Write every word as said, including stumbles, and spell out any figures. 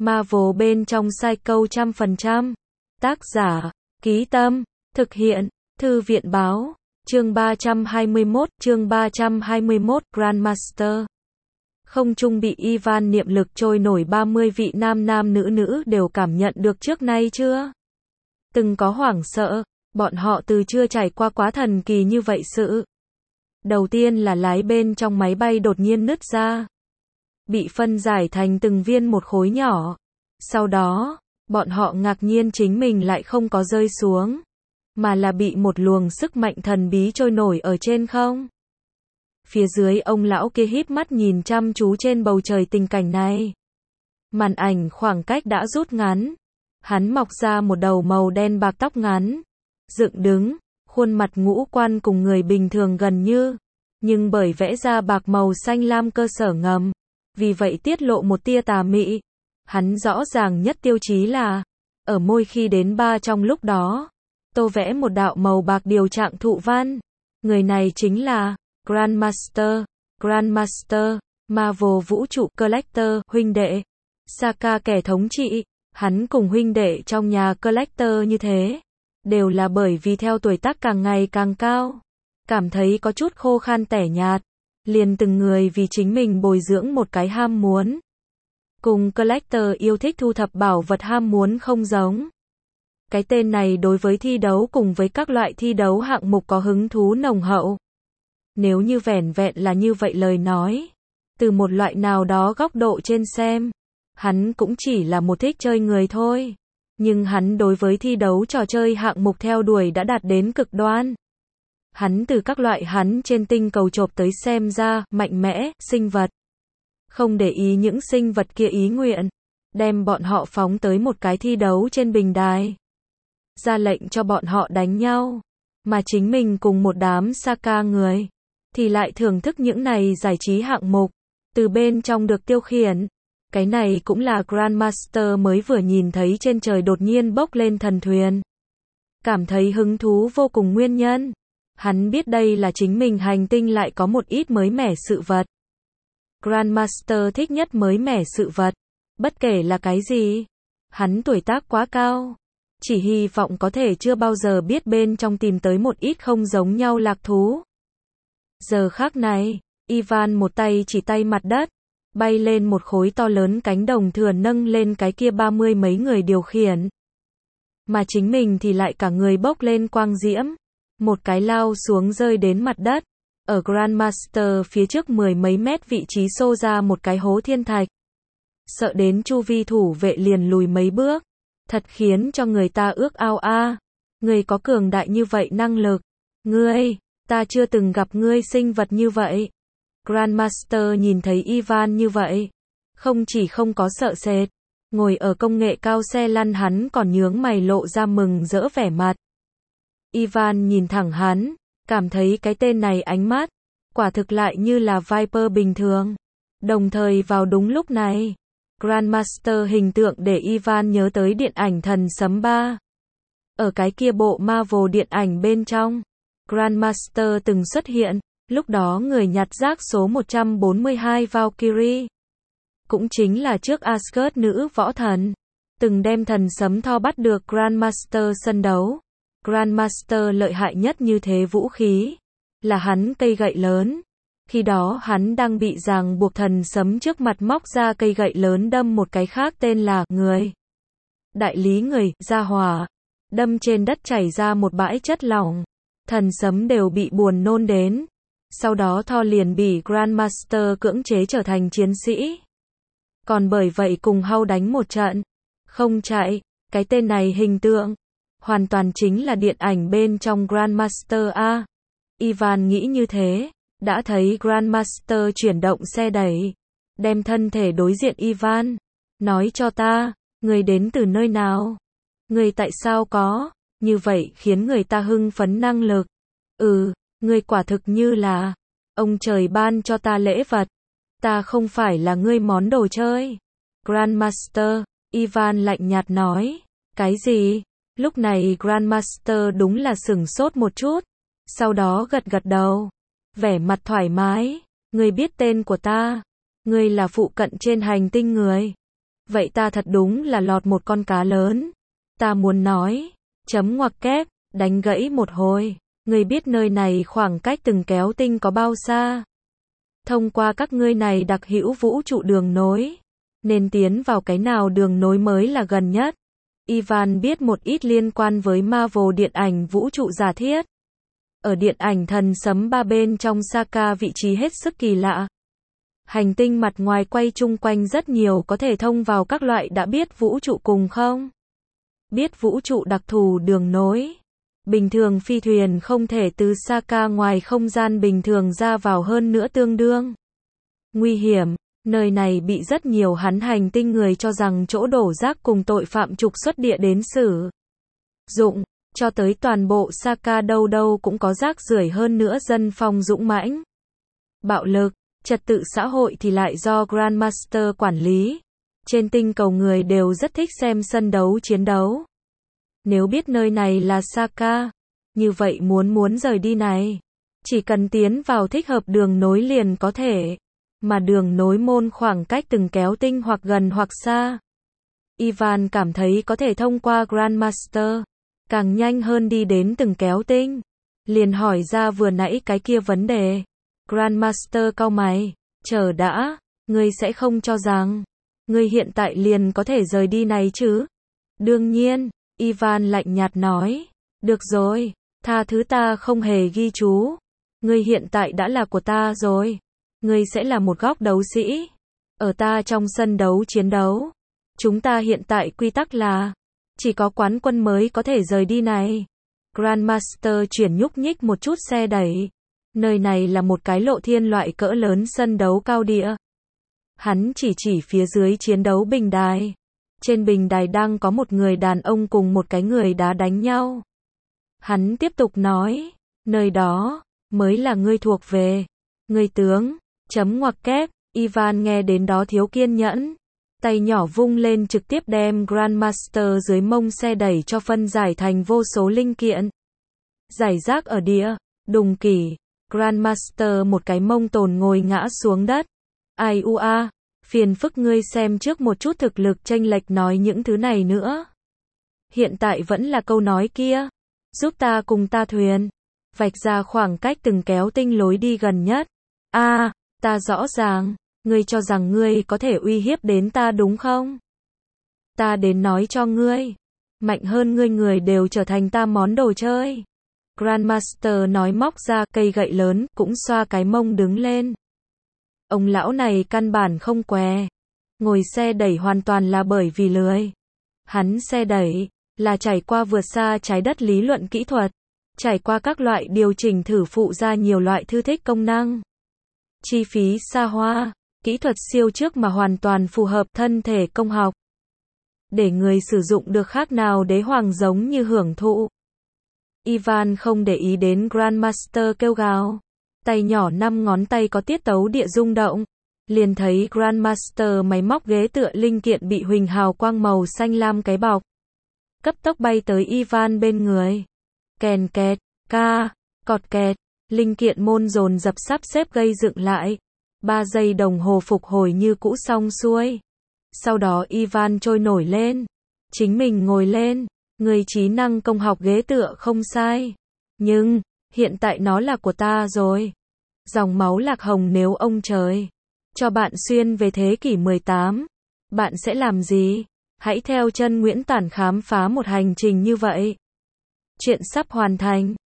Marvel bên trong Psycho trăm phần trăm. Tác giả, Ký Tâm, thực hiện, Thư viện Báo, chương ba trăm hai mươi mốt, chương ba trăm hai mươi mốt, Grandmaster. Không trung bị Ivan niệm lực trôi nổi ba mươi vị nam nam nữ nữ đều cảm nhận được trước nay chưa? Từng có hoảng sợ, bọn họ từ chưa trải qua quá thần kỳ như vậy sự. Đầu tiên là lái bên trong máy bay đột nhiên nứt ra. Bị phân giải thành từng viên một khối nhỏ. Sau đó, bọn họ ngạc nhiên chính mình lại không có rơi xuống, mà là bị một luồng sức mạnh thần bí trôi nổi ở trên không. Phía dưới ông lão kia híp mắt nhìn chăm chú trên bầu trời tình cảnh này. Màn ảnh khoảng cách đã rút ngắn. Hắn mọc ra một đầu màu đen bạc tóc ngắn, dựng đứng, khuôn mặt ngũ quan cùng người bình thường gần như, nhưng bởi vẽ ra bạc màu xanh lam cơ sở ngầm, vì vậy tiết lộ một tia tà mị. Hắn rõ ràng nhất tiêu chí là, ở môi khi đến ba trong lúc đó, tô vẽ một đạo màu bạc điều trạng thụ văn. Người này chính là Grandmaster, Grandmaster, Marvel vũ trụ Collector, huynh đệ, Saka kẻ thống trị. Hắn cùng huynh đệ trong nhà Collector như thế, đều là bởi vì theo tuổi tác càng ngày càng cao, cảm thấy có chút khô khan tẻ nhạt, liền từng người vì chính mình bồi dưỡng một cái ham muốn. Cùng Collector yêu thích thu thập bảo vật ham muốn không giống. Cái tên này đối với thi đấu cùng với các loại thi đấu hạng mục có hứng thú nồng hậu. Nếu như vẻn vẹn là như vậy lời nói, từ một loại nào đó góc độ trên xem, hắn cũng chỉ là một thích chơi người thôi. Nhưng hắn đối với thi đấu trò chơi hạng mục theo đuổi đã đạt đến cực đoan. Hắn từ các loại hắn trên tinh cầu chộp tới xem ra, mạnh mẽ, sinh vật. Không để ý những sinh vật kia ý nguyện. Đem bọn họ phóng tới một cái thi đấu trên bình đài. Ra lệnh cho bọn họ đánh nhau. Mà chính mình cùng một đám Saka người. Thì lại thưởng thức những này giải trí hạng mục. Từ bên trong được tiêu khiển. Cái này cũng là Grandmaster mới vừa nhìn thấy trên trời đột nhiên bốc lên thần thuyền. Cảm thấy hứng thú vô cùng nguyên nhân. Hắn biết đây là chính mình hành tinh lại có một ít mới mẻ sự vật. Grandmaster thích nhất mới mẻ sự vật. Bất kể là cái gì. Hắn tuổi tác quá cao. Chỉ hy vọng có thể chưa bao giờ biết bên trong tìm tới một ít không giống nhau lạc thú. Giờ khác này, Ivan một tay chỉ tay mặt đất. Bay lên một khối to lớn cánh đồng thừa nâng lên cái kia ba mươi mấy người điều khiển. Mà chính mình thì lại cả người bốc lên quang diễm. Một cái lao xuống rơi đến mặt đất. Ở Grandmaster phía trước mười mấy mét vị trí xô ra một cái hố thiên thạch. Sợ đến chu vi thủ vệ liền lùi mấy bước. Thật khiến cho người ta ước ao a. Người có cường đại như vậy năng lực. Ngươi, ta chưa từng gặp ngươi sinh vật như vậy. Grandmaster nhìn thấy Ivan như vậy, không chỉ không có sợ sệt, ngồi ở công nghệ cao xe lăn hắn còn nhướng mày lộ ra mừng rỡ vẻ mặt. Ivan nhìn thẳng hắn, cảm thấy cái tên này ánh mắt, quả thực lại như là Viper bình thường. Đồng thời vào đúng lúc này, Grandmaster hình tượng để Ivan nhớ tới điện ảnh Thần Sấm ba. Ở cái kia bộ Marvel điện ảnh bên trong, Grandmaster từng xuất hiện. Lúc đó người nhặt rác số một trăm bốn mươi hai Valkyrie, cũng chính là trước Asgard nữ võ thần, từng đem thần sấm Thor bắt được Grandmaster sân đấu. Grandmaster lợi hại nhất như thế vũ khí, là hắn cây gậy lớn. Khi đó hắn đang bị ràng buộc thần sấm trước mặt móc ra cây gậy lớn đâm một cái khác tên là người. Đại lý người, ra hỏa, đâm trên đất chảy ra một bãi chất lỏng. Thần sấm đều bị buồn nôn đến. Sau đó Thor liền bị Grandmaster cưỡng chế trở thành chiến sĩ. Còn bởi vậy cùng Hulk đánh một trận. Không chạy, cái tên này hình tượng. Hoàn toàn chính là điện ảnh bên trong Grandmaster a. Ivan nghĩ như thế. Đã thấy Grandmaster chuyển động xe đẩy. Đem thân thể đối diện Ivan. Nói cho ta, người đến từ nơi nào? Người tại sao có? Như vậy khiến người ta hưng phấn năng lực. Ừ. Ngươi quả thực như là ông trời ban cho ta lễ vật. Ta không phải là ngươi món đồ chơi. Grandmaster, Ivan lạnh nhạt nói. Cái gì? Lúc này Grandmaster đúng là sửng sốt một chút. Sau đó gật gật đầu. Vẻ mặt thoải mái. Ngươi biết tên của ta. Ngươi là phụ cận trên hành tinh người. Vậy ta thật đúng là lọt một con cá lớn. Ta muốn nói, chấm ngoặc kép, đánh gãy một hồi. Ngươi biết nơi này khoảng cách từng kéo tinh có bao xa? Thông qua các ngươi này đặc hữu vũ trụ đường nối, nên tiến vào cái nào đường nối mới là gần nhất? Ivan biết một ít liên quan với Marvel điện ảnh vũ trụ giả thiết. Ở điện ảnh thần sấm ba bên trong Saka vị trí hết sức kỳ lạ. Hành tinh mặt ngoài quay chung quanh rất nhiều có thể thông vào các loại đã biết vũ trụ cùng không? Biết vũ trụ đặc thù đường nối. Bình thường phi thuyền không thể từ Saka ngoài không gian bình thường ra vào hơn nữa tương đương. Nguy hiểm, nơi này bị rất nhiều hắn hành tinh người cho rằng chỗ đổ rác cùng tội phạm trục xuất địa đến xử dụng, cho tới toàn bộ Saka đâu đâu cũng có rác rưởi hơn nữa dân phong dũng mãnh. Bạo lực, trật tự xã hội thì lại do Grandmaster quản lý. Trên tinh cầu người đều rất thích xem sân đấu chiến đấu. Nếu biết nơi này là Saka, như vậy muốn muốn rời đi này, chỉ cần tiến vào thích hợp đường nối liền có thể, mà đường nối môn khoảng cách từng kéo tinh hoặc gần hoặc xa. Ivan cảm thấy có thể thông qua Grandmaster, càng nhanh hơn đi đến từng kéo tinh. Liền hỏi ra vừa nãy cái kia vấn đề. Grandmaster cau mày, chờ đã, ngươi sẽ không cho rằng, ngươi hiện tại liền có thể rời đi này chứ? Đương nhiên. Ivan lạnh nhạt nói, được rồi, tha thứ ta không hề ghi chú. Ngươi hiện tại đã là của ta rồi. Ngươi sẽ là một góc đấu sĩ. Ở ta trong sân đấu chiến đấu. Chúng ta hiện tại quy tắc là, chỉ có quán quân mới có thể rời đi này. Grandmaster chuyển nhúc nhích một chút xe đẩy. Nơi này là một cái lộ thiên loại cỡ lớn sân đấu cao địa. Hắn chỉ chỉ phía dưới chiến đấu bình đài. Trên bình đài đang có một người đàn ông cùng một cái người đá đánh nhau. Hắn tiếp tục nói, nơi đó, mới là ngươi thuộc về. Ngươi tướng, chấm ngoặc kép, Ivan nghe đến đó thiếu kiên nhẫn. Tay nhỏ vung lên trực tiếp đem Grandmaster dưới mông xe đẩy cho phân giải thành vô số linh kiện. Giải rác ở địa, đùng kỷ, Grandmaster một cái mông tồn ngồi ngã xuống đất. Ai u a. Phiền phức ngươi xem trước một chút thực lực chênh lệch nói những thứ này nữa. Hiện tại vẫn là câu nói kia. Giúp ta cùng ta thuyền. Vạch ra khoảng cách từng kéo tinh lối đi gần nhất. A, à, ta rõ ràng. Ngươi cho rằng ngươi có thể uy hiếp đến ta đúng không? Ta đến nói cho ngươi. Mạnh hơn ngươi người đều trở thành ta món đồ chơi. Grandmaster nói móc ra cây gậy lớn cũng xoa cái mông đứng lên. Ông lão này căn bản không què. Ngồi xe đẩy hoàn toàn là bởi vì lười. Hắn xe đẩy, là trải qua vượt xa trái đất lý luận kỹ thuật. Trải qua các loại điều chỉnh thử phụ ra nhiều loại thư thích công năng. Chi phí xa hoa, kỹ thuật siêu trước mà hoàn toàn phù hợp thân thể công học. Để người sử dụng được khác nào đế hoàng giống như hưởng thụ. Ivan không để ý đến Grandmaster kêu gào. Tay nhỏ năm ngón tay có tiết tấu địa rung động. Liền thấy Grandmaster máy móc ghế tựa linh kiện bị huỳnh hào quang màu xanh lam cái bọc. Cấp tốc bay tới Ivan bên người. Kèn kẹt, ca, cọt kẹt, linh kiện môn dồn dập sắp xếp gây dựng lại. Ba giây đồng hồ phục hồi như cũ xong xuôi. Sau đó Ivan trôi nổi lên. Chính mình ngồi lên. Người trí năng công học ghế tựa không sai. Nhưng, hiện tại nó là của ta rồi. Dòng máu lạc hồng nếu ông trời cho bạn xuyên về thế kỷ mười tám, bạn sẽ làm gì? Hãy theo chân Nguyễn Tản khám phá một hành trình như vậy. Chuyện sắp hoàn thành.